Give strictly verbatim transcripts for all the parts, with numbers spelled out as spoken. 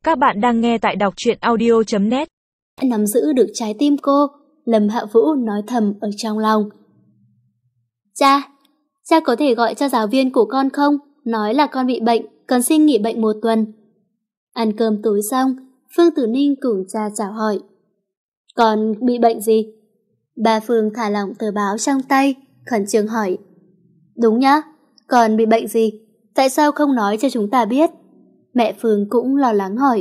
Các bạn đang nghe tại đọc truyện audio chấm net. Nắm giữ được trái tim cô, Lâm Hạ Vũ nói thầm ở trong lòng. Cha, cha có thể gọi cho giáo viên của con không? Nói là con bị bệnh, cần xin nghỉ bệnh một tuần. Ăn cơm tối xong, Phương Tử Ninh cùng cha chào hỏi. Con bị bệnh gì? Bà Phương thả lỏng tờ báo trong tay, khẩn trương hỏi. Đúng nhá, con bị bệnh gì? Tại sao không nói cho chúng ta biết? Mẹ Phương cũng lo lắng hỏi.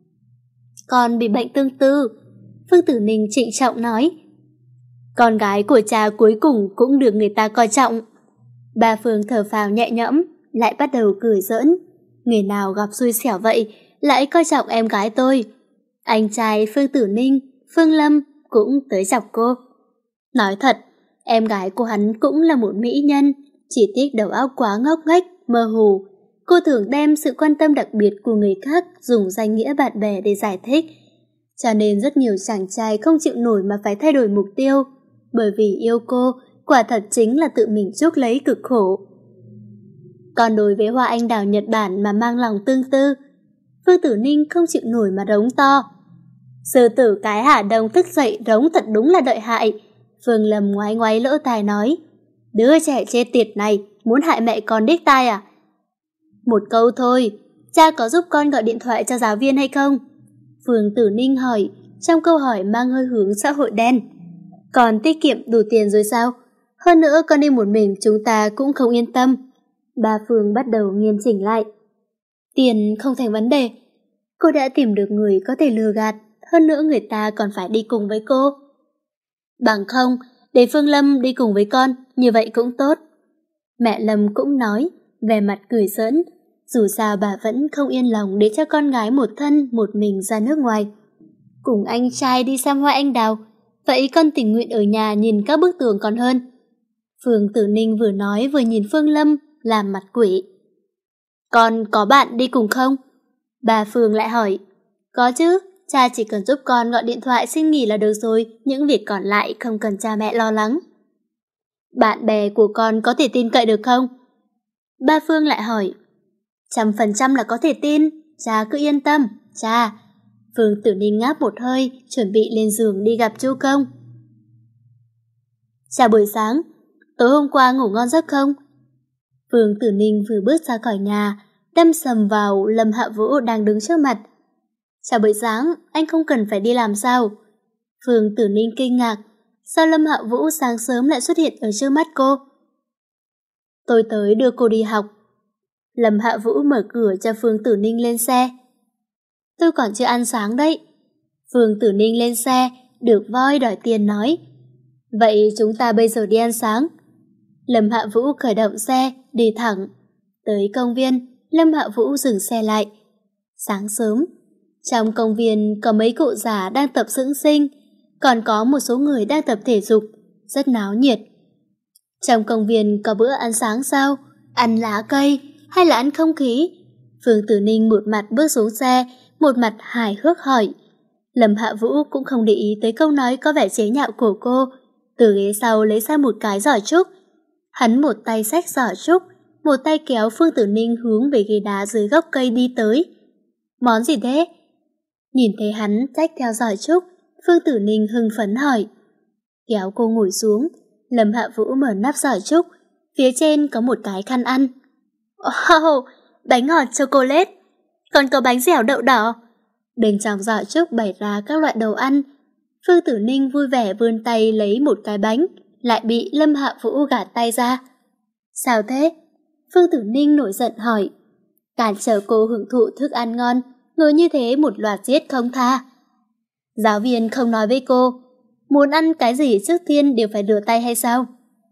Con bị bệnh tương tư. Phương Tử Ninh trịnh trọng nói. Con gái của cha cuối cùng cũng được người ta coi trọng. Bà Phương thở phào nhẹ nhõm, lại bắt đầu cười giỡn. Người nào gặp xui xẻo vậy, lại coi trọng em gái tôi. Anh trai Phương Tử Ninh, Phương Lâm cũng tới chọc cô. Nói thật, em gái của hắn cũng là một mỹ nhân, chỉ tiếc đầu óc quá ngốc nghếch, mơ hồ. Cô thường đem sự quan tâm đặc biệt của người khác dùng danh nghĩa bạn bè để giải thích. Cho nên rất nhiều chàng trai không chịu nổi mà phải thay đổi mục tiêu. Bởi vì yêu cô, quả thật chính là tự mình chuốc lấy cực khổ. Còn đối với hoa anh đào Nhật Bản mà mang lòng tương tư, Phương Tử Ninh không chịu nổi mà rống to. Sư tử cái Hà Đông thức dậy rống thật đúng là đợi hại. Phương Lâm ngoái ngoái lỗ tai nói. Đứa trẻ chết tiệt này, muốn hại mẹ con đích tai à? Một câu thôi, cha có giúp con gọi điện thoại cho giáo viên hay không? Phương Tử Ninh hỏi, trong câu hỏi mang hơi hướng xã hội đen. Còn tiết kiệm đủ tiền rồi sao? Hơn nữa con đi một mình chúng ta cũng không yên tâm. Bà Phương bắt đầu nghiêm chỉnh lại. Tiền không thành vấn đề. Cô đã tìm được người có thể lừa gạt, hơn nữa người ta còn phải đi cùng với cô. Bằng không, để Phương Lâm đi cùng với con, như vậy cũng tốt. Mẹ Lâm cũng nói, vẻ mặt cười giỡn. Dù sao bà vẫn không yên lòng để cho con gái một thân một mình ra nước ngoài. Cùng anh trai đi xem hoa anh đào, vậy con tình nguyện ở nhà nhìn các bức tường còn hơn. Phương Tử Ninh vừa nói vừa nhìn Phương Lâm, làm mặt quỷ. Con có bạn đi cùng không? Bà Phương lại hỏi. Có chứ, cha chỉ cần giúp con gọi điện thoại xin nghỉ là được rồi, những việc còn lại không cần cha mẹ lo lắng. Bạn bè của con có thể tin cậy được không? Bà Phương lại hỏi. Trăm phần trăm là có thể tin, cha cứ yên tâm, cha. Phương Tử Ninh ngáp một hơi, chuẩn bị lên giường đi gặp Chu Công. Chào buổi sáng, tối hôm qua ngủ ngon giấc không? Phương Tử Ninh vừa bước ra khỏi nhà, đâm sầm vào Lâm Hạ Vũ đang đứng trước mặt. Chào buổi sáng, anh không cần phải đi làm sao? Phương Tử Ninh kinh ngạc, sao Lâm Hạ Vũ sáng sớm lại xuất hiện ở trước mắt cô? Tôi tới đưa cô đi học. Lâm Hạ Vũ mở cửa cho Phương Tử Ninh lên xe. Tôi còn chưa ăn sáng đấy. Phương Tử Ninh lên xe, được voi đòi tiền nói. Vậy chúng ta bây giờ đi ăn sáng. Lâm Hạ Vũ khởi động xe, đi thẳng. Tới công viên, Lâm Hạ Vũ dừng xe lại. Sáng sớm, trong công viên có mấy cụ già đang tập dưỡng sinh, còn có một số người đang tập thể dục, rất náo nhiệt. Trong công viên có bữa ăn sáng sao? Ăn lá cây hay là ăn không khí? Phương Tử Ninh một mặt bước xuống xe, một mặt hài hước hỏi. Lâm Hạ Vũ cũng không để ý tới câu nói có vẻ chế nhạo của cô, từ ghế sau lấy ra một cái giỏ trúc. Hắn một tay xách giỏ trúc, một tay kéo Phương Tử Ninh hướng về ghế đá dưới gốc cây đi tới. Món gì thế? Nhìn thấy hắn xách theo giỏ trúc, Phương Tử Ninh hưng phấn hỏi. Kéo cô ngồi xuống, Lâm Hạ Vũ mở nắp giỏ trúc, phía trên có một cái khăn ăn. Wow, bánh ngọt chocolate, còn có bánh dẻo đậu đỏ. Bên trong giỏ trúc bày ra các loại đồ ăn. Phương Tử Ninh vui vẻ vươn tay lấy một cái bánh, lại bị Lâm Hạ Vũ gạt tay ra. Sao thế? Phương Tử Ninh nổi giận hỏi. Cản trở cô hưởng thụ thức ăn ngon, ngồi như thế một loạt giết không tha. Giáo viên không nói với cô, muốn ăn cái gì trước tiên đều phải rửa tay hay sao?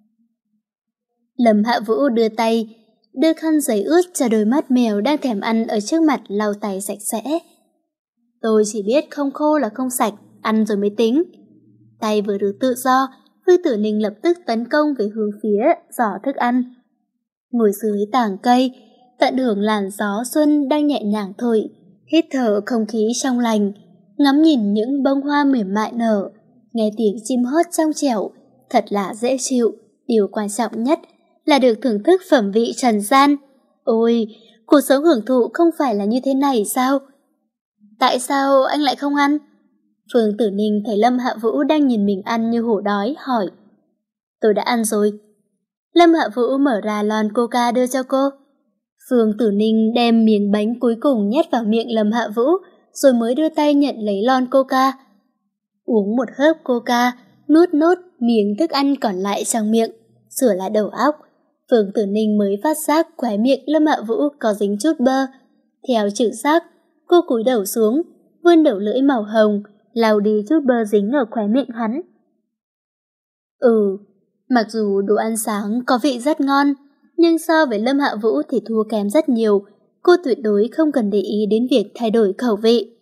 Lâm Hạ Vũ đưa tay, đưa khăn giấy ướt cho đôi mắt mèo đang thèm ăn ở trước mặt lau tay sạch sẽ. Tôi chỉ biết không khô là không sạch, ăn rồi mới tính. Tay vừa được tự do, Phương Tử Ninh lập tức tấn công về hướng phía giỏ thức ăn. Ngồi dưới tảng cây, tận hưởng làn gió xuân đang nhẹ nhàng thổi, hít thở không khí trong lành, ngắm nhìn những bông hoa mềm mại nở, nghe tiếng chim hót trong trẻo, thật là dễ chịu. Điều quan trọng nhất là được thưởng thức phẩm vị trần gian. Ôi, cuộc sống hưởng thụ không phải là như thế này sao? Tại sao anh lại không ăn? Phương Tử Ninh thấy Lâm Hạ Vũ đang nhìn mình ăn như hổ đói, hỏi. Tôi đã ăn rồi. Lâm Hạ Vũ mở ra lon coca đưa cho cô. Phương Tử Ninh đem miếng bánh cuối cùng nhét vào miệng Lâm Hạ Vũ, rồi mới đưa tay nhận lấy lon coca. Uống một hớp coca, nuốt nốt miếng thức ăn còn lại trong miệng, sửa lại đầu óc. Phương Tử Ninh mới phát giác khóe miệng Lâm Hạ Vũ có dính chút bơ. Theo trực giác, cô cúi đầu xuống, vươn đầu lưỡi màu hồng, lau đi chút bơ dính ở khóe miệng hắn. Ừ, mặc dù đồ ăn sáng có vị rất ngon, nhưng so với Lâm Hạ Vũ thì thua kém rất nhiều. Cô tuyệt đối không cần để ý đến việc thay đổi khẩu vị.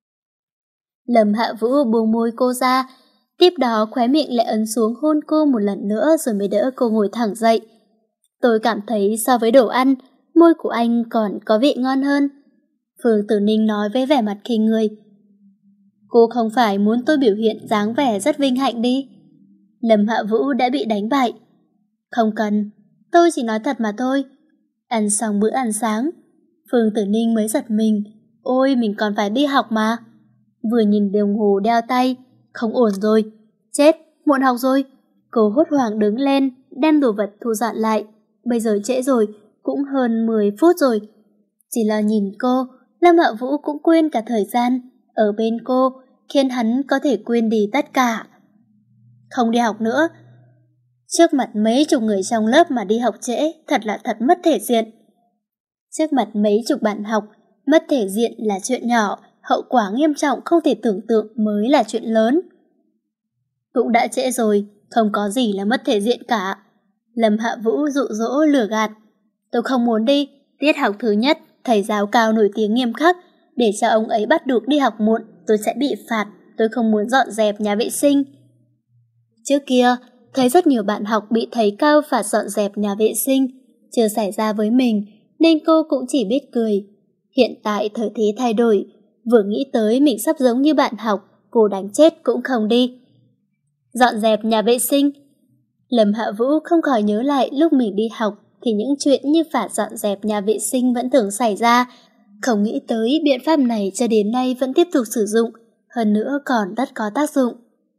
Lâm Hạ Vũ buông môi cô ra, tiếp đó khóe miệng lại ấn xuống hôn cô một lần nữa rồi mới đỡ cô ngồi thẳng dậy. Tôi cảm thấy so với đồ ăn, môi của anh còn có vị ngon hơn. Phương Tử Ninh nói với vẻ mặt khinh người. Cô không phải muốn tôi biểu hiện dáng vẻ rất vinh hạnh đi. Lâm Hạ Vũ đã bị đánh bại. Không cần, tôi chỉ nói thật mà thôi. Ăn xong bữa ăn sáng, Phương Tử Ninh mới giật mình. Ôi, mình còn phải đi học mà. Vừa nhìn đồng hồ đeo tay, không ổn rồi. Chết, muộn học rồi. Cô hốt hoảng đứng lên, đem đồ vật thu dọn lại. Bây giờ trễ rồi, cũng hơn mười phút rồi. Chỉ là nhìn cô, Lâm Hạ Vũ cũng quên cả thời gian. Ở bên cô, khiến hắn có thể quên đi tất cả. Không đi học nữa. Trước mặt mấy chục người trong lớp mà đi học trễ, thật là thật mất thể diện. Trước mặt mấy chục bạn học, mất thể diện là chuyện nhỏ, hậu quả nghiêm trọng không thể tưởng tượng mới là chuyện lớn. Cũng đã trễ rồi, không có gì là mất thể diện cả. Lâm Hạ Vũ dụ dỗ lừa gạt. Tôi không muốn đi, tiết học thứ nhất, thầy giáo cao nổi tiếng nghiêm khắc, để cho ông ấy bắt buộc đi học muộn, tôi sẽ bị phạt, tôi không muốn dọn dẹp nhà vệ sinh. Trước kia, thấy rất nhiều bạn học bị thầy cao phạt dọn dẹp nhà vệ sinh, chưa xảy ra với mình, nên cô cũng chỉ biết cười. Hiện tại thời thế thay đổi, vừa nghĩ tới mình sắp giống như bạn học, cô đánh chết cũng không đi. Dọn dẹp nhà vệ sinh. Lâm Hạ Vũ không khỏi nhớ lại lúc mình đi học thì những chuyện như phạt dọn dẹp nhà vệ sinh vẫn thường xảy ra. Không nghĩ tới biện pháp này cho đến nay vẫn tiếp tục sử dụng, hơn nữa còn rất có tác dụng.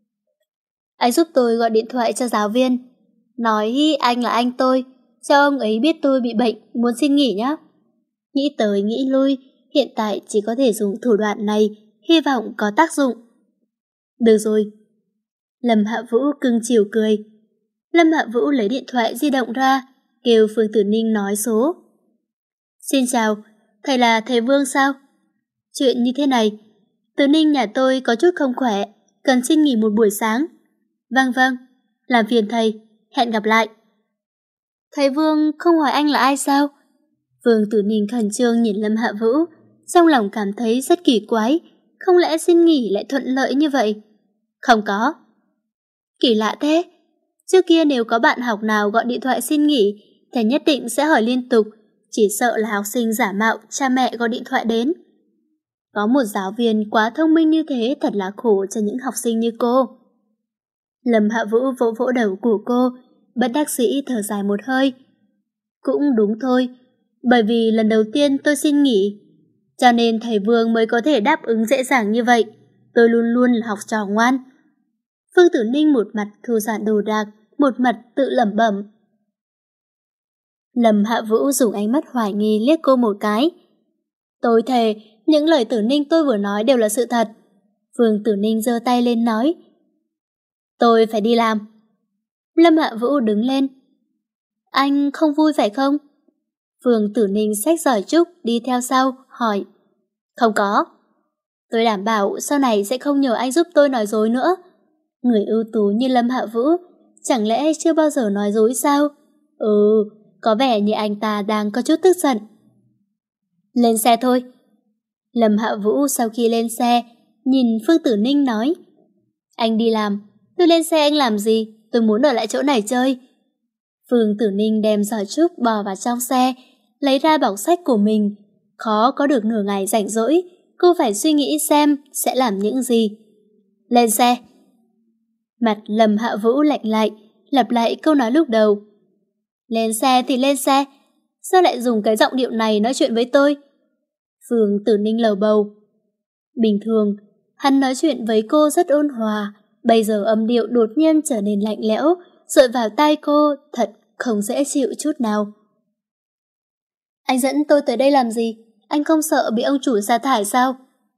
Anh giúp tôi gọi điện thoại cho giáo viên, nói anh là anh tôi, cho ông ấy biết tôi bị bệnh, muốn xin nghỉ nhé. Nghĩ tới nghĩ lui, hiện tại chỉ có thể dùng thủ đoạn này, hy vọng có tác dụng. Được rồi. Lâm Hạ Vũ cưng chiều cười. Lâm Hạ Vũ lấy điện thoại di động ra, kêu Phương Tử Ninh nói số. Xin chào, thầy là thầy Vương sao? Chuyện như thế này, Tử Ninh nhà tôi có chút không khỏe, cần xin nghỉ một buổi sáng. Vâng vâng, làm phiền thầy, hẹn gặp lại. Thầy Vương không hỏi anh là ai sao? Vương Tử Ninh khẩn trương nhìn Lâm Hạ Vũ, trong lòng cảm thấy rất kỳ quái, không lẽ xin nghỉ lại thuận lợi như vậy? Không có. Kỳ lạ thế, trước kia nếu có bạn học nào gọi điện thoại xin nghỉ, thầy nhất định sẽ hỏi liên tục, chỉ sợ là học sinh giả mạo cha mẹ gọi điện thoại đến. Có một giáo viên quá thông minh như thế thật là khổ cho những học sinh như cô. Lâm Hạ Vũ vỗ vỗ đầu của cô, bất đắc dĩ thở dài một hơi. Cũng đúng thôi, bởi vì lần đầu tiên tôi xin nghỉ, cho nên thầy Vương mới có thể đáp ứng dễ dàng như vậy. Tôi luôn luôn là học trò ngoan. Phương Tử Ninh một mặt thu dọn đồ đạc, một mặt tự lẩm bẩm. Lâm Hạ Vũ dùng ánh mắt hoài nghi liếc cô một cái. Tôi thề, những lời Tử Ninh tôi vừa nói đều là sự thật. Phương Tử Ninh giơ tay lên nói. Tôi phải đi làm. Lâm Hạ Vũ đứng lên. Anh không vui phải không? Phương Tử Ninh xách giỏ trúc đi theo sau, hỏi. Không có. Tôi đảm bảo sau này sẽ không nhờ anh giúp tôi nói dối nữa. Người ưu tú như Lâm Hạ Vũ, chẳng lẽ chưa bao giờ nói dối sao? Ừ, có vẻ như anh ta đang có chút tức giận. Lên xe thôi. Lâm Hạ Vũ sau khi lên xe, nhìn Phương Tử Ninh nói. Anh đi làm, tôi lên xe anh làm gì? Tôi muốn ở lại chỗ này chơi. Phương Tử Ninh đem giỏ trúc bò vào trong xe, lấy ra bọc sách của mình. Khó có được nửa ngày rảnh rỗi, cô phải suy nghĩ xem sẽ làm những gì. Lên xe. Mặt Lâm Hạ Vũ lạnh lại, lặp lại câu nói lúc đầu. Lên xe thì lên xe, sao lại dùng cái giọng điệu này nói chuyện với tôi? Phương Tử Ninh lầu bầu. Bình thường, hắn nói chuyện với cô rất ôn hòa, bây giờ âm điệu đột nhiên trở nên lạnh lẽo, dội vào tai cô thật không dễ chịu chút nào. Anh dẫn tôi tới đây làm gì? Anh không sợ bị ông chủ sa thải sao?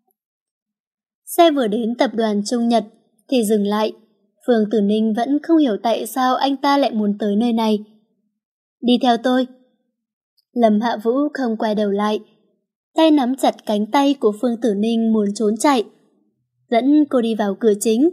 Xe vừa đến tập đoàn Trung Nhật thì dừng lại. Phương Tử Ninh vẫn không hiểu tại sao anh ta lại muốn tới nơi này. Đi theo tôi. Lâm Hạ Vũ không quay đầu lại, tay nắm chặt cánh tay của Phương Tử Ninh muốn trốn chạy. Dẫn cô đi vào cửa chính.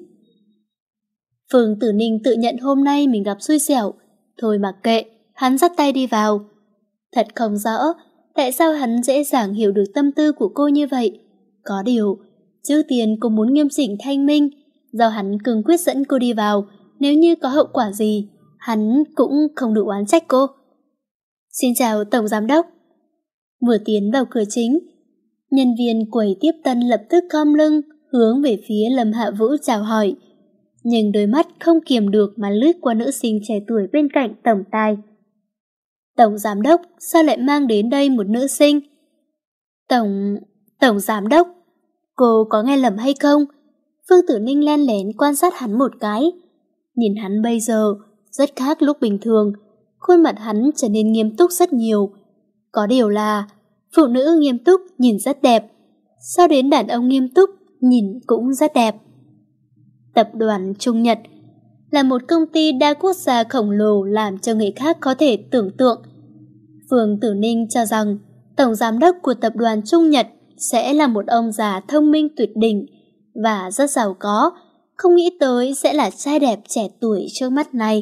Phương Tử Ninh tự nhận hôm nay mình gặp xui xẻo. Thôi mặc kệ, hắn dắt tay đi vào. Thật không rõ tại sao hắn dễ dàng hiểu được tâm tư của cô như vậy. Có điều, trước tiên cô muốn nghiêm chỉnh thanh minh, do hắn cương quyết dẫn cô đi vào, nếu như có hậu quả gì, hắn cũng không đủ oán trách cô. Xin chào Tổng Giám Đốc. Vừa tiến vào cửa chính, nhân viên quầy tiếp tân lập tức khom lưng, hướng về phía Lâm Hạ Vũ chào hỏi. Nhưng đôi mắt không kiềm được mà lướt qua nữ sinh trẻ tuổi bên cạnh tổng tài. Tổng Giám Đốc, sao lại mang đến đây một nữ sinh? Tổng... Tổng Giám Đốc, cô có nghe lầm hay không? Phương Tử Ninh len lén quan sát hắn một cái. Nhìn hắn bây giờ, rất khác lúc bình thường. Khuôn mặt hắn trở nên nghiêm túc rất nhiều. Có điều là, phụ nữ nghiêm túc nhìn rất đẹp. Sao đến đàn ông nghiêm túc nhìn cũng rất đẹp. Tập đoàn Trung Nhật là một công ty đa quốc gia khổng lồ làm cho người khác có thể tưởng tượng. Phương Tử Ninh cho rằng Tổng Giám Đốc của tập đoàn Trung Nhật sẽ là một ông già thông minh tuyệt đỉnh và rất giàu có, không nghĩ tới sẽ là trai đẹp trẻ tuổi trước mắt này.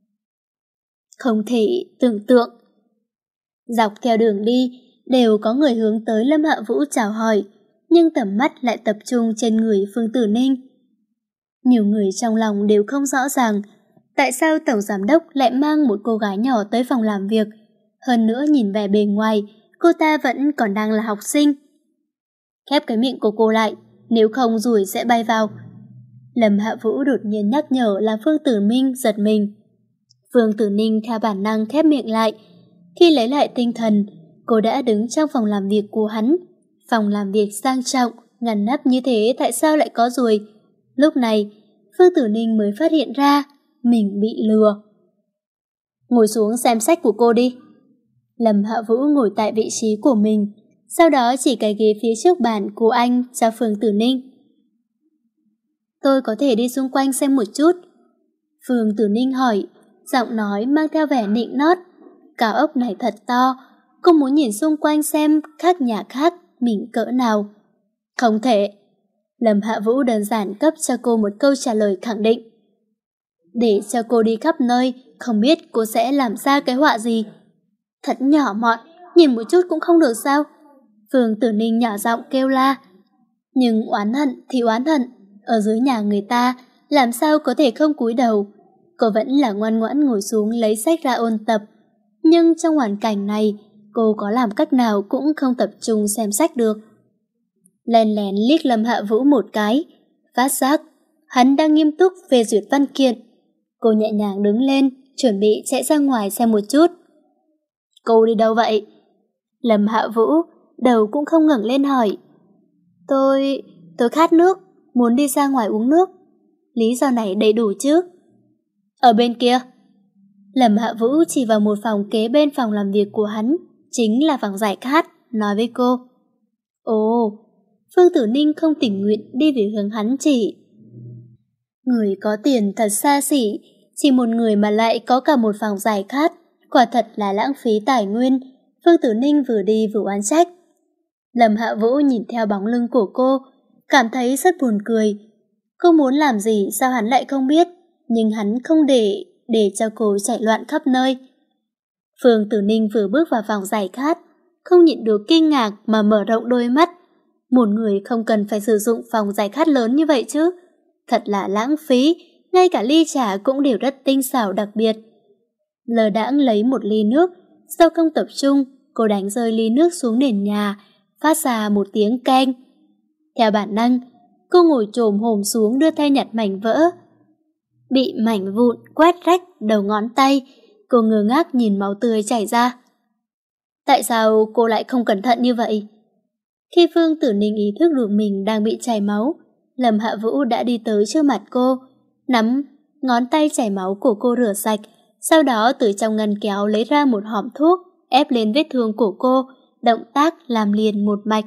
Không thể tưởng tượng. Dọc theo đường đi, đều có người hướng tới Lâm Hạ Vũ chào hỏi, nhưng tầm mắt lại tập trung trên người Phương Tử Ninh. Nhiều người trong lòng đều không rõ ràng tại sao Tổng Giám Đốc lại mang một cô gái nhỏ tới phòng làm việc. Hơn nữa nhìn vẻ bề ngoài, cô ta vẫn còn đang là học sinh. Khép cái miệng của cô lại, nếu không ruồi sẽ bay vào. Lâm Hạ Vũ đột nhiên nhắc nhở làm Phương Tử Ninh giật mình. Phương Tử Ninh theo bản năng khép miệng lại. Khi lấy lại tinh thần, cô đã đứng trong phòng làm việc của hắn. Phòng làm việc sang trọng, ngăn nắp như thế tại sao lại có ruồi? Lúc này, Phương Tử Ninh mới phát hiện ra mình bị lừa. Ngồi xuống xem sách của cô đi. Lâm Hạ Vũ ngồi tại vị trí của mình, sau đó chỉ cái ghế phía trước bàn của anh cho Phương Tử Ninh. Tôi có thể đi xung quanh xem một chút. Phương Tử Ninh hỏi, giọng nói mang theo vẻ nịnh nót. Cao ốc này thật to, cô muốn nhìn xung quanh xem khác nhà khác mình cỡ nào. Không thể. Lâm Hạ Vũ đơn giản cấp cho cô một câu trả lời khẳng định. Để cho cô đi khắp nơi, không biết cô sẽ làm ra cái họa gì. Thật nhỏ mọn, nhìn một chút cũng không được sao? Phương Tử Ninh nhỏ giọng kêu la. Nhưng oán hận thì oán hận, ở dưới nhà người ta, làm sao có thể không cúi đầu. Cô vẫn là ngoan ngoãn ngồi xuống lấy sách ra ôn tập. Nhưng trong hoàn cảnh này, cô có làm cách nào cũng không tập trung xem sách được. Lén lén liếc Lâm Hạ Vũ một cái, phát giác hắn đang nghiêm túc phê duyệt văn kiện. Cô nhẹ nhàng đứng lên, chuẩn bị chạy ra ngoài xem một chút. Cô đi đâu vậy? Lâm Hạ Vũ đầu cũng không ngẩng lên hỏi. Tôi... tôi khát nước, muốn đi ra ngoài uống nước. Lý do này đầy đủ chứ? Ở bên kia. Lâm Hạ Vũ chỉ vào một phòng kế bên phòng làm việc của hắn, chính là phòng giải khát, nói với cô. Ồ, Phương Tử Ninh không tình nguyện đi về hướng hắn chỉ. Người có tiền thật xa xỉ, chỉ một người mà lại có cả một phòng giải khát, quả thật là lãng phí tài nguyên. Phương Tử Ninh vừa đi vừa oán trách. Lâm Hạ Vũ nhìn theo bóng lưng của cô, cảm thấy rất buồn cười. Cô muốn làm gì sao hắn lại không biết, nhưng hắn không để để cho cô chạy loạn khắp nơi. Phương Tử Ninh vừa bước vào phòng giải khát, không nhịn được kinh ngạc mà mở rộng đôi mắt. Một người không cần phải sử dụng phòng giải khát lớn như vậy chứ. Thật là lãng phí, ngay cả ly trà cũng đều rất tinh xảo đặc biệt. Lờ đãng lấy một ly nước, sau không tập trung, cô đánh rơi ly nước xuống nền nhà, phát ra một tiếng keng. Theo bản năng, cô ngồi chồm hổm xuống đưa tay nhặt mảnh vỡ. Bị mảnh vụn quét rách đầu ngón tay, cô ngơ ngác nhìn máu tươi chảy ra. Tại sao cô lại không cẩn thận như vậy? Khi Phương Tử Ninh ý thức được mình đang bị chảy máu, Lâm Hạ Vũ đã đi tới trước mặt cô, nắm ngón tay chảy máu của cô rửa sạch, sau đó từ trong ngăn kéo lấy ra một hòm thuốc, ép lên vết thương của cô, động tác làm liền một mạch.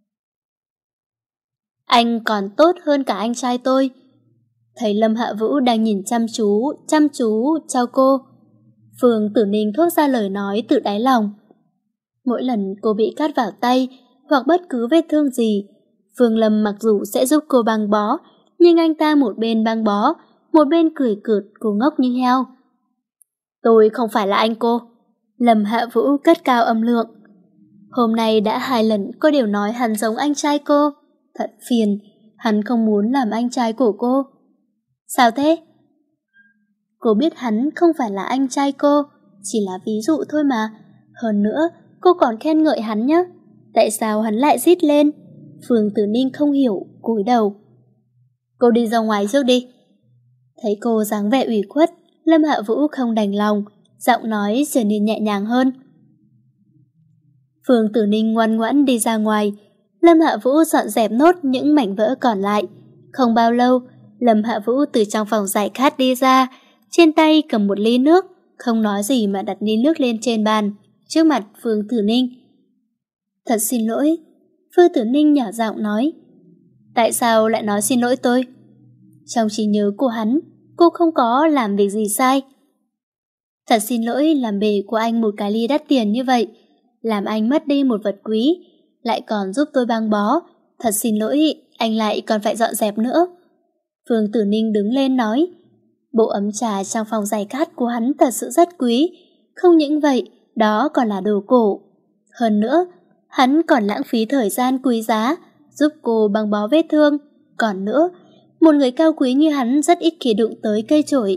Anh còn tốt hơn cả anh trai tôi. Thấy Lâm Hạ Vũ đang nhìn chăm chú, chăm chú cho cô, Phương Tử Ninh thốt ra lời nói từ đáy lòng. Mỗi lần cô bị cắt vào tay hoặc bất cứ vết thương gì, Phương Lâm mặc dù sẽ giúp cô băng bó, nhưng anh ta một bên băng bó, một bên cười cợt cô ngốc như heo. Tôi không phải là anh cô. Lâm Hạ Vũ cất cao âm lượng. Hôm nay đã hai lần cô đều nói hắn giống anh trai cô. Thật phiền, hắn không muốn làm anh trai của cô. Sao thế? Cô biết hắn không phải là anh trai cô, chỉ là ví dụ thôi mà. Hơn nữa, cô còn khen ngợi hắn nhé. Tại sao hắn lại rít lên? Phương Tử Ninh không hiểu, cúi đầu. Cô đi ra ngoài trước đi. Thấy cô dáng vẻ ủy khuất, Lâm Hạ Vũ không đành lòng, giọng nói trở nên nhẹ nhàng hơn. Phương Tử Ninh ngoan ngoãn đi ra ngoài. Lâm Hạ Vũ dọn dẹp nốt những mảnh vỡ còn lại. Không bao lâu, Lâm Hạ Vũ từ trong phòng giải khát đi ra, trên tay cầm một ly nước, không nói gì mà đặt ly nước lên trên bàn, trước mặt Phương Tử Ninh. Thật xin lỗi. Phương Tử Ninh nhỏ giọng nói. Tại sao lại nói xin lỗi tôi? Trong trí nhớ của hắn, cô không có làm việc gì sai. Thật xin lỗi làm bề của anh một cái ly đắt tiền như vậy, làm anh mất đi một vật quý, lại còn giúp tôi băng bó. Thật xin lỗi, anh lại còn phải dọn dẹp nữa. Phương Tử Ninh đứng lên nói. Bộ ấm trà trong phòng giải khát của hắn thật sự rất quý. Không những vậy, đó còn là đồ cổ. Hơn nữa, hắn còn lãng phí thời gian quý giá, giúp cô băng bó vết thương. Còn nữa, một người cao quý như hắn rất ít khi đụng tới cây chổi.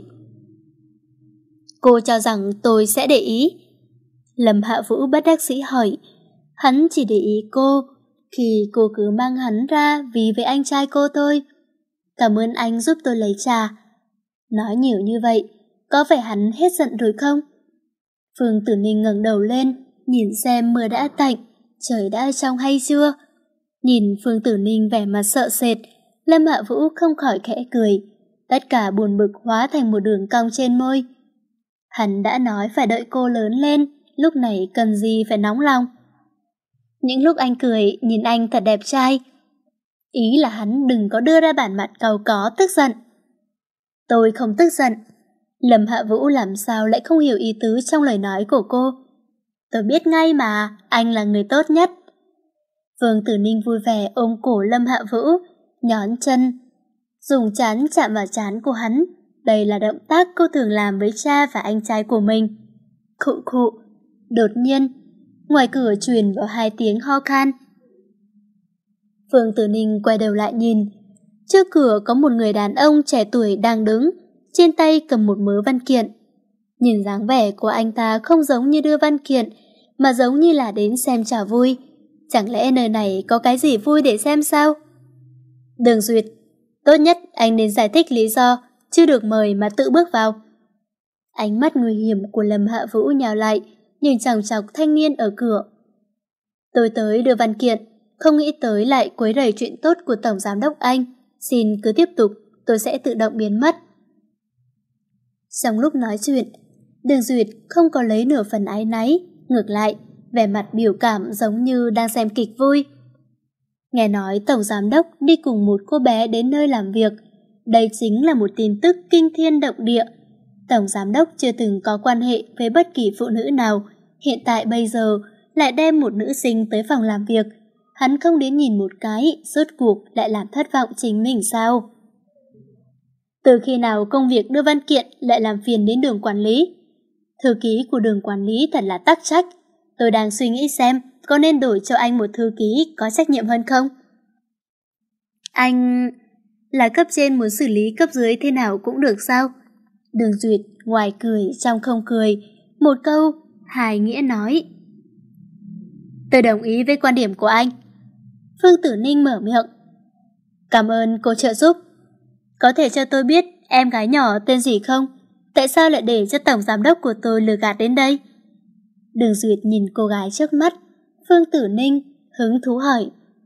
Cô cho rằng tôi sẽ để ý? Lâm Hạ Vũ bất đắc dĩ hỏi. Hắn chỉ để ý cô khi cô cứ mang hắn ra vì với anh trai cô thôi. Cảm ơn anh giúp tôi lấy trà. Nói nhiều như vậy, có phải hắn hết giận rồi không? Phương Tử Ninh ngẩng đầu lên, nhìn xem mưa đã tạnh, trời đã trong hay chưa. Nhìn Phương Tử Ninh vẻ mặt sợ sệt, Lâm Hạ Vũ không khỏi khẽ cười. Tất cả buồn bực hóa thành một đường cong trên môi. Hắn đã nói phải đợi cô lớn lên, lúc này cần gì phải nóng lòng. Những lúc anh cười, nhìn anh thật đẹp trai. Ý là hắn đừng có đưa ra bản mặt cau có tức giận. Tôi không tức giận. Lâm Hạ Vũ làm sao lại không hiểu ý tứ trong lời nói của cô. Tôi biết ngay mà, anh là người tốt nhất. Phương Tử Ninh vui vẻ ôm cổ Lâm Hạ Vũ, nhón chân, dùng trán chạm vào trán của hắn. Đây là động tác cô thường làm với cha và anh trai của mình. Khụ khụ. Đột nhiên, ngoài cửa truyền vào hai tiếng ho khan. Phương Tử Ninh quay đầu lại nhìn. Trước cửa có một người đàn ông trẻ tuổi đang đứng, trên tay cầm một mớ văn kiện. Nhìn dáng vẻ của anh ta không giống như đưa văn kiện, mà giống như là đến xem trò vui. Chẳng lẽ nơi này có cái gì vui để xem sao? Đường Duyệt, tốt nhất anh nên giải thích lý do chưa được mời mà tự bước vào. Ánh mắt nguy hiểm của Lâm Hạ Vũ nhào lại, nhìn chòng chọc thanh niên ở cửa. Tôi tới đưa văn kiện, không nghĩ tới lại quấy rầy chuyện tốt của Tổng Giám đốc anh. Xin cứ tiếp tục, tôi sẽ tự động biến mất. Trong lúc nói chuyện, Đường Duyệt không có lấy nửa phần áy náy, ngược lại, vẻ mặt biểu cảm giống như đang xem kịch vui. Nghe nói Tổng Giám đốc đi cùng một cô bé đến nơi làm việc, đây chính là một tin tức kinh thiên động địa. Tổng Giám đốc chưa từng có quan hệ với bất kỳ phụ nữ nào, hiện tại bây giờ lại đem một nữ sinh tới phòng làm việc. Hắn không đến nhìn một cái, rốt cuộc lại làm thất vọng chính mình sao? Từ khi nào công việc đưa văn kiện lại làm phiền đến Đường quản lý? Thư ký của Đường quản lý thật là tắc trách. Tôi đang suy nghĩ xem có nên đổi cho anh một thư ký có trách nhiệm hơn không? Anh... là cấp trên muốn xử lý cấp dưới thế nào cũng được sao? Đường Duyệt ngoài cười trong không cười, một câu hài nghĩa nói. Tôi đồng ý với quan điểm của anh. Phương Tử Ninh mở miệng. Cảm ơn cô trợ giúp. Có thể cho tôi biết em gái nhỏ tên gì không? Tại sao lại để cho Tổng Giám đốc của tôi lừa gạt đến đây? Đường Duyệt nhìn cô gái trước mắt. Phương Tử Ninh hứng thú hỏi.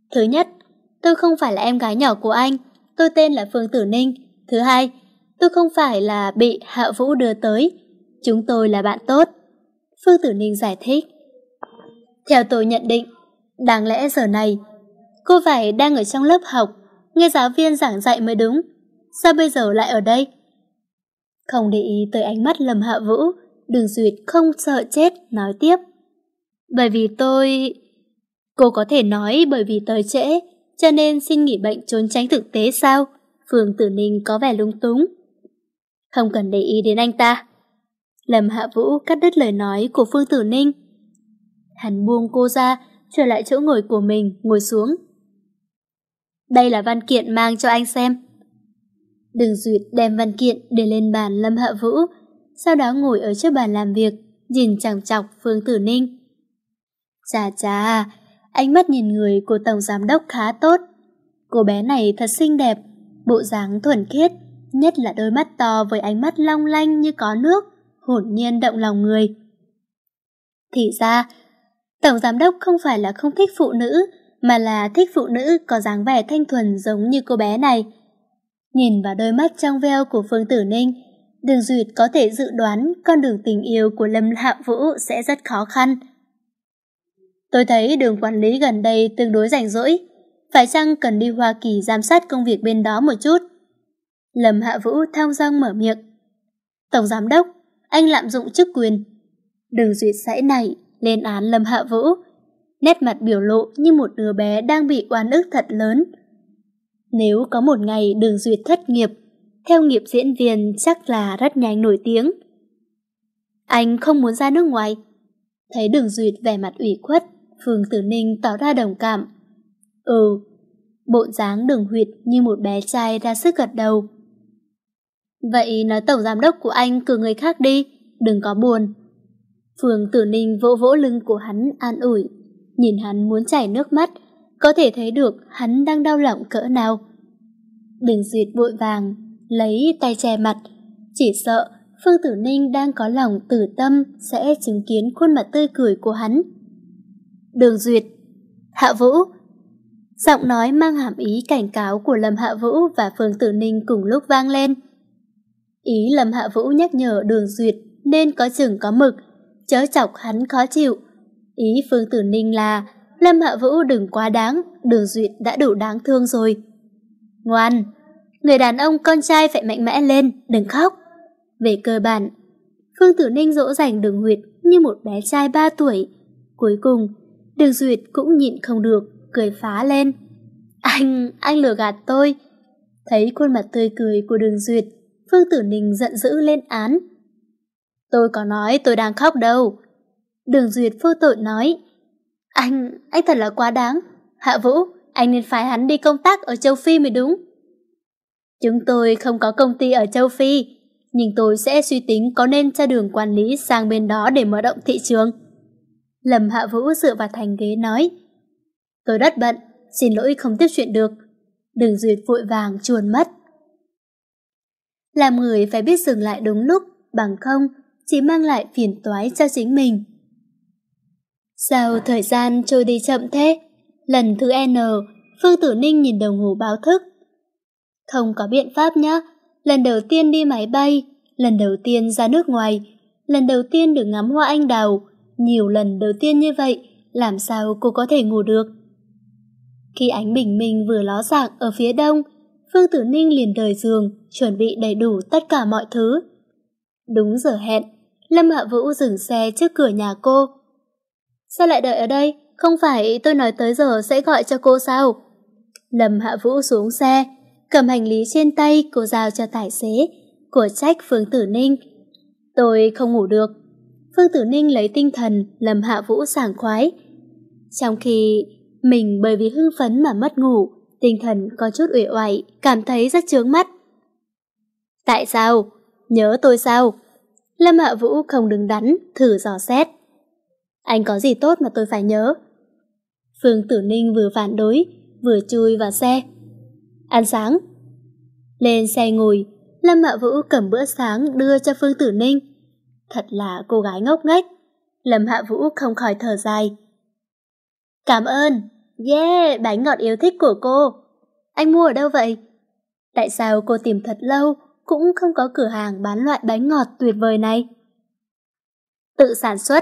Thứ nhất, tôi không phải là em gái nhỏ của anh, tôi tên là Phương Tử Ninh. Thứ hai, tôi không phải là bị Hạ Vũ đưa tới, chúng tôi là bạn tốt. Phương Tử Ninh giải thích. Theo tôi nhận định, đáng lẽ giờ này, cô phải đang ở trong lớp học, nghe giáo viên giảng dạy mới đúng. Sao bây giờ lại ở đây? Không để ý tới ánh mắt Lâm Hạ Vũ, Đường Duyệt không sợ chết nói tiếp. Bởi vì tôi... Cô có thể nói bởi vì tới trễ, cho nên xin nghỉ bệnh trốn tránh thực tế sao? Phương Tử Ninh có vẻ lung túng. Không cần để ý đến anh ta. Lâm Hạ Vũ cắt đứt lời nói của Phương Tử Ninh. Hắn buông cô ra, trở lại chỗ ngồi của mình, ngồi xuống. Đây là văn kiện mang cho anh xem. Đường Duyệt đem văn kiện để lên bàn Lâm Hạ Vũ, sau đó ngồi ở trước bàn làm việc, nhìn chằm chọc Phương Tử Ninh. Chà chà, ánh mắt nhìn người của Tổng Giám Đốc khá tốt. Cô bé này thật xinh đẹp, bộ dáng thuần khiết, nhất là đôi mắt to với ánh mắt long lanh như có nước, hồn nhiên động lòng người. Thì ra, Tổng Giám Đốc không phải là không thích phụ nữ, mà là thích phụ nữ có dáng vẻ thanh thuần giống như cô bé này. Nhìn vào đôi mắt trong veo của Phương Tử Ninh, Đường Duyệt có thể dự đoán con đường tình yêu của Lâm Hạ Vũ sẽ rất khó khăn. Tôi thấy Đường quản lý gần đây tương đối rảnh rỗi, phải chăng cần đi Hoa Kỳ giám sát công việc bên đó một chút? Lâm Hạ Vũ thong dong mở miệng. Tổng Giám Đốc, anh lạm dụng chức quyền. Đường Duyệt sãi nảy lên án Lâm Hạ Vũ, nét mặt biểu lộ như một đứa bé đang bị oan ức thật lớn. Nếu có một ngày Đường Duyệt thất nghiệp, theo nghiệp diễn viên chắc là rất nhanh nổi tiếng. Anh không muốn ra nước ngoài. Thấy Đường Duyệt vẻ mặt ủy khuất, Phương Tử Ninh tỏ ra đồng cảm. Ừ, bộ dáng Đường Huyệt như một bé trai ra sức gật đầu. Vậy nói Tổng Giám Đốc của anh cử người khác đi, đừng có buồn. Phương Tử Ninh vỗ vỗ lưng của hắn an ủi, nhìn hắn muốn chảy nước mắt, có thể thấy được hắn đang đau lòng cỡ nào. Đường Duyệt vội vàng lấy tay che mặt, chỉ sợ Phương Tử Ninh đang có lòng tử tâm sẽ chứng kiến khuôn mặt tươi cười của hắn. Đường Duyệt, Hạ Vũ. Giọng nói mang hàm ý cảnh cáo của Lâm Hạ Vũ và Phương Tử Ninh cùng lúc vang lên. Ý Lâm Hạ Vũ nhắc nhở Đường Duyệt nên có chừng có mực, chớ chọc hắn khó chịu. Ý Phương Tử Ninh là Lâm Hạ Vũ đừng quá đáng, Đường Duyệt đã đủ đáng thương rồi. Ngoan, người đàn ông con trai phải mạnh mẽ lên, đừng khóc. Về cơ bản, Phương Tử Ninh dỗ dành Đường Huyệt như một bé trai ba tuổi. Cuối cùng, Đường Duyệt cũng nhịn không được, cười phá lên. Anh, anh lừa gạt tôi. Thấy khuôn mặt tươi cười của Đường Duyệt, Phương Tử Ninh giận dữ lên án. Tôi có nói tôi đang khóc đâu. Đường Duyệt vô tội nói. Anh, anh thật là quá đáng. Hạ Vũ, anh nên phái hắn đi công tác ở châu Phi mới đúng. Chúng tôi không có công ty ở châu Phi, nhưng tôi sẽ suy tính có nên cho Đường quản lý sang bên đó để mở rộng thị trường. Lâm Hạ Vũ dựa vào thành ghế nói. Tôi rất bận, xin lỗi không tiếp chuyện được. Đường Duyệt vội vàng chuồn mất. Làm người phải biết dừng lại đúng lúc, bằng không chỉ mang lại phiền toái cho chính mình. Sao thời gian trôi đi chậm thế? Lần thứ N, Phương Tử Ninh nhìn đồng hồ báo thức. Không có biện pháp nhá, lần đầu tiên đi máy bay, lần đầu tiên ra nước ngoài, lần đầu tiên được ngắm hoa anh đào, nhiều lần đầu tiên như vậy, làm sao cô có thể ngủ được? Khi ánh bình minh vừa ló dạng ở phía đông, Phương Tử Ninh liền rời giường, chuẩn bị đầy đủ tất cả mọi thứ. Đúng giờ hẹn, Lâm Hạ Vũ dừng xe trước cửa nhà cô. Sao lại đợi ở đây? Không phải tôi nói tới giờ sẽ gọi cho cô sao? Lâm Hạ Vũ xuống xe, cầm hành lý trên tay cô giao cho tài xế, của trách Phương Tử Ninh. Tôi không ngủ được. Phương Tử Ninh lấy tinh thần Lâm Hạ Vũ sảng khoái. Trong khi mình bởi vì hưng phấn mà mất ngủ, tinh thần có chút uể oải, cảm thấy rất chướng mắt. Tại sao? Nhớ tôi sao? Lâm Hạ Vũ không đứng đắn, thử dò xét. Anh có gì tốt mà tôi phải nhớ? Phương Tử Ninh vừa phản đối, vừa chui vào xe. Ăn sáng. Lên xe ngồi, Lâm Hạ Vũ cầm bữa sáng đưa cho Phương Tử Ninh. Thật là cô gái ngốc nghếch. Lâm Hạ Vũ không khỏi thở dài. Cảm ơn. Yeah, bánh ngọt yêu thích của cô. Anh mua ở đâu vậy? Tại sao cô tìm thật lâu cũng không có cửa hàng bán loại bánh ngọt tuyệt vời này? Tự sản xuất.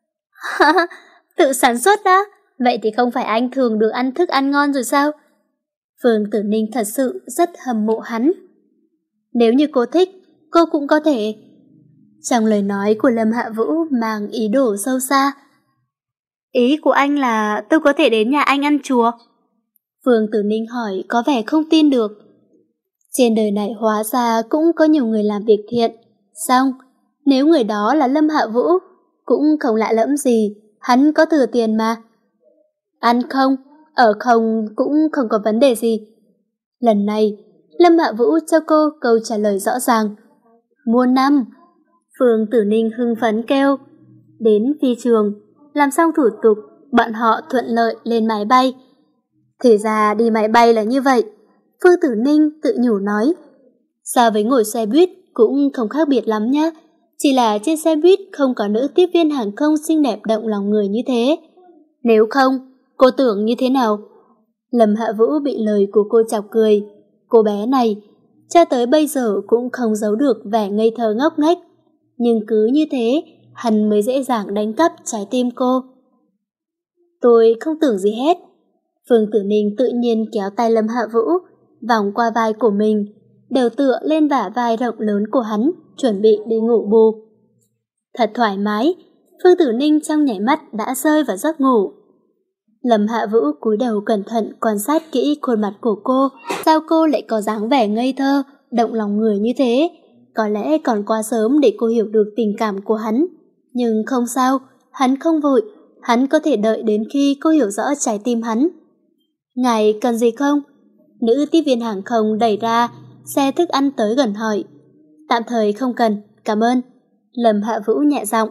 Tự sản xuất á? Vậy thì không phải anh thường được ăn thức ăn ngon rồi sao? Phương Tử Ninh thật sự rất hâm mộ hắn. Nếu như cô thích, cô cũng có thể. Trong lời nói của Lâm Hạ Vũ mang ý đồ sâu xa. Ý của anh là tôi có thể đến nhà anh ăn chùa? Phương Tử Ninh hỏi có vẻ không tin được. Trên đời này hóa ra cũng có nhiều người làm việc thiện. Xong, nếu người đó là Lâm Hạ Vũ, cũng không lạ lẫm gì, hắn có thừa tiền mà. Ăn không, ở không cũng không có vấn đề gì. Lần này, Lâm Hạ Vũ cho cô câu trả lời rõ ràng. Mua năm. Phương Tử Ninh hưng phấn kêu. Đến phi trường, làm xong thủ tục, bọn họ thuận lợi lên máy bay. Thì ra đi máy bay là như vậy, Phương Tử Ninh tự nhủ nói. So với ngồi xe buýt cũng không khác biệt lắm nhá. Chỉ là trên xe buýt không có nữ tiếp viên hàng không xinh đẹp động lòng người như thế. Nếu không, cô tưởng như thế nào? Lâm Hạ Vũ bị lời của cô chọc cười. Cô bé này, cho tới bây giờ cũng không giấu được vẻ ngây thơ ngốc nghếch. Nhưng cứ như thế, hắn mới dễ dàng đánh cắp trái tim cô. Tôi không tưởng gì hết. Phương Tử Ninh tự nhiên kéo tay Lâm Hạ Vũ, vòng qua vai của mình, đầu tựa lên bả vai rộng lớn của hắn, chuẩn bị đi ngủ bù. Thật thoải mái, Phương Tử Ninh trong nhảy mắt đã rơi vào giấc ngủ. Lâm Hạ Vũ cúi đầu cẩn thận quan sát kỹ khuôn mặt của cô, sao cô lại có dáng vẻ ngây thơ, động lòng người như thế? Có lẽ còn quá sớm để cô hiểu được tình cảm của hắn. Nhưng không sao, hắn không vội, hắn có thể đợi đến khi cô hiểu rõ trái tim hắn. Ngài cần gì không? Nữ tiếp viên hàng không đẩy ra, xe thức ăn tới gần hỏi. Tạm thời không cần, cảm ơn. Lâm Hạ Vũ nhẹ giọng.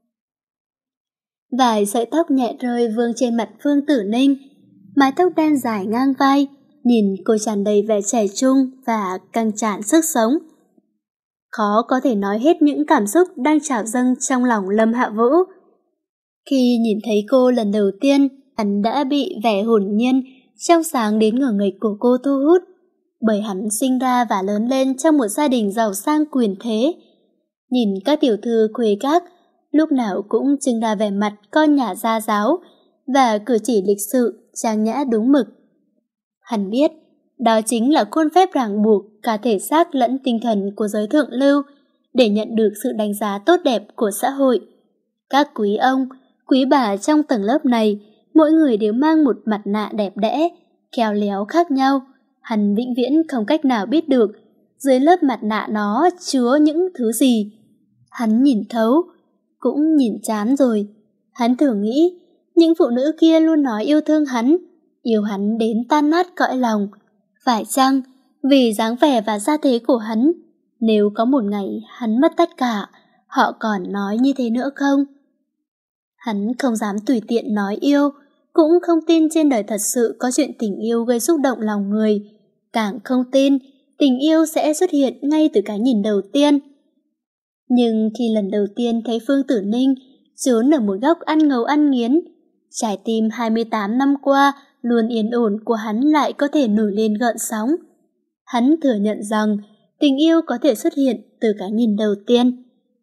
Vài sợi tóc nhẹ rơi vương trên mặt Phương Tử Ninh, mái tóc đen dài ngang vai, nhìn cô tràn đầy vẻ trẻ trung và căng tràn sức sống. Khó có thể nói hết những cảm xúc đang trào dâng trong lòng Lâm Hạ Vũ. Khi nhìn thấy cô lần đầu tiên, hắn đã bị vẻ hồn nhiên, trong sáng đến ngờ nghịch của cô thu hút, bởi hắn sinh ra và lớn lên trong một gia đình giàu sang quyền thế. Nhìn các tiểu thư khuê các, lúc nào cũng trưng ra vẻ mặt con nhà gia giáo và cử chỉ lịch sự, trang nhã đúng mực. Hắn biết, đó chính là khuôn phép ràng buộc cả thể xác lẫn tinh thần của giới thượng lưu để nhận được sự đánh giá tốt đẹp của xã hội. Các quý ông, quý bà trong tầng lớp này, mỗi người đều mang một mặt nạ đẹp đẽ, khéo léo khác nhau. Hắn vĩnh viễn không cách nào biết được dưới lớp mặt nạ nó chứa những thứ gì. Hắn nhìn thấu, cũng nhìn chán rồi. Hắn thường nghĩ, những phụ nữ kia luôn nói yêu thương hắn, yêu hắn đến tan nát cõi lòng. Phải chăng, vì dáng vẻ và gia thế của hắn, nếu có một ngày hắn mất tất cả, họ còn nói như thế nữa không? Hắn không dám tùy tiện nói yêu, cũng không tin trên đời thật sự có chuyện tình yêu gây xúc động lòng người, càng không tin tình yêu sẽ xuất hiện ngay từ cái nhìn đầu tiên. Nhưng khi lần đầu tiên thấy Phương Tử Ninh trốn ở một góc ăn ngấu ăn nghiến, trái tim hai mươi tám năm qua luôn yên ổn của hắn lại có thể nổi lên gợn sóng. Hắn thừa nhận rằng tình yêu có thể xuất hiện từ cái nhìn đầu tiên.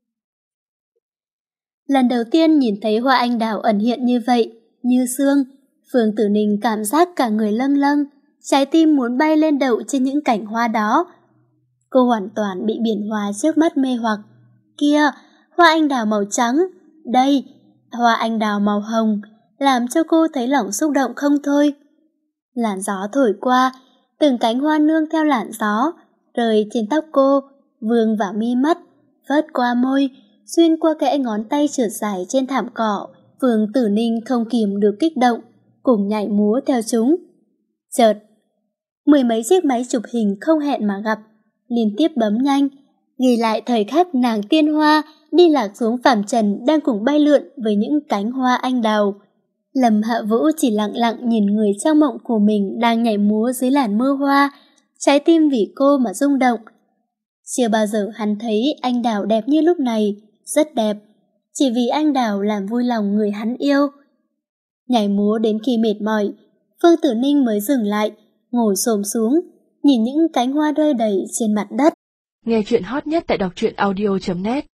Lần đầu tiên nhìn thấy hoa anh đào ẩn hiện như vậy, như sương, Phương Tử Ninh cảm giác cả người lâng lâng, trái tim muốn bay lên đậu trên những cảnh hoa đó. Cô hoàn toàn bị biển hoa trước mắt mê hoặc. Kia, hoa anh đào màu trắng, đây, hoa anh đào màu hồng, làm cho cô thấy lòng xúc động không thôi. Làn gió thổi qua, từng cánh hoa nương theo làn gió, rơi trên tóc cô, vương vào mi mắt, phớt qua môi, xuyên qua kẽ ngón tay trượt dài trên thảm cỏ. Phương Tử Ninh không kìm được kích động, cùng nhảy múa theo chúng. Chợt, mười mấy chiếc máy chụp hình không hẹn mà gặp, liên tiếp bấm nhanh, ghi lại thời khắc nàng tiên hoa đi lạc xuống phàm trần đang cùng bay lượn với những cánh hoa anh đào. Lâm Hạ Vũ chỉ lặng lặng nhìn người trong mộng của mình đang nhảy múa dưới làn mưa hoa, trái tim vì cô mà rung động. Chưa bao giờ hắn thấy anh đào đẹp như lúc này, rất đẹp, chỉ vì anh đào làm vui lòng người hắn yêu. Nhảy múa đến khi mệt mỏi, Phương Tử Ninh mới dừng lại, ngồi xổm xuống, nhìn những cánh hoa rơi đầy trên mặt đất. Nghe chuyện hot nhất tại đọc truyện audio chấm net.